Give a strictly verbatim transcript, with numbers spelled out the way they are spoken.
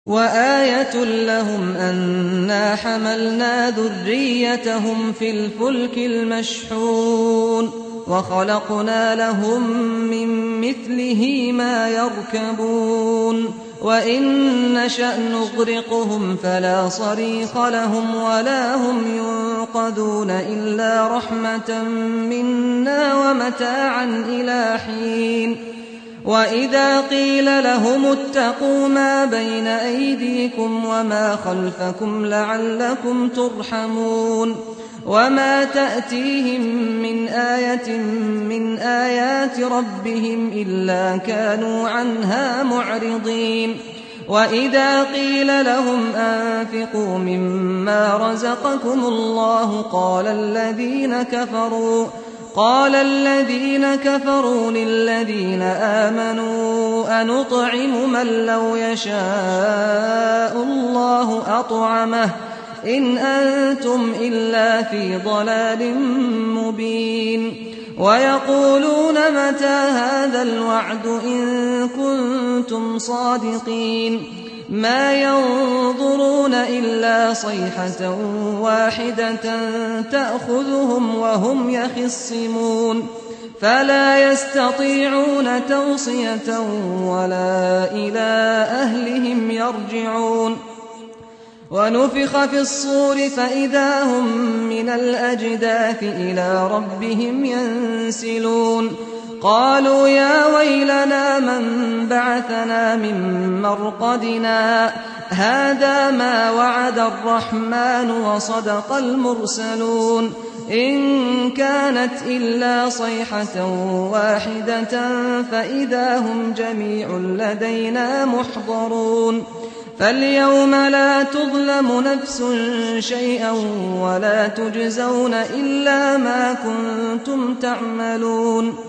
وآية لهم أنا حملنا ذريتهم في الفلك المشحون وخلقنا لهم من مثله ما يركبون وإن نشأ نغرقهم فلا صريخ لهم ولا هم ينقذون إلا رحمة منا ومتاعا إلى حين. وإذا قيل لهم اتقوا ما بين أيديكم وما خلفكم لعلكم ترحمون وما تأتيهم من آية من آيات ربهم إلا كانوا عنها معرضين. وإذا قيل لهم أنفقوا مما رزقكم الله قال الذين كفروا قال الذين كفروا للذين آمنوا أنطعم من لو يشاء الله أطعمه إن أنتم إلا في ضلال مبين. ويقولون متى هذا الوعد إن كنتم صادقين ما ينظرون إلا صيحة واحدة تأخذهم وهم يخصمون فلا يستطيعون توصية ولا إلى أهلهم يرجعون. ونفخ في الصور فإذا هم من الأجداث إلى ربهم ينسلون قالوا يا ويلنا من بعثنا من مرقدنا هذا ما وعد الرحمن وصدق المرسلون إن كانت إلا صيحة واحدة فإذا هم جميع لدينا محضرون. فاليوم لا تظلم نفس شيئا ولا تجزون إلا ما كنتم تعملون.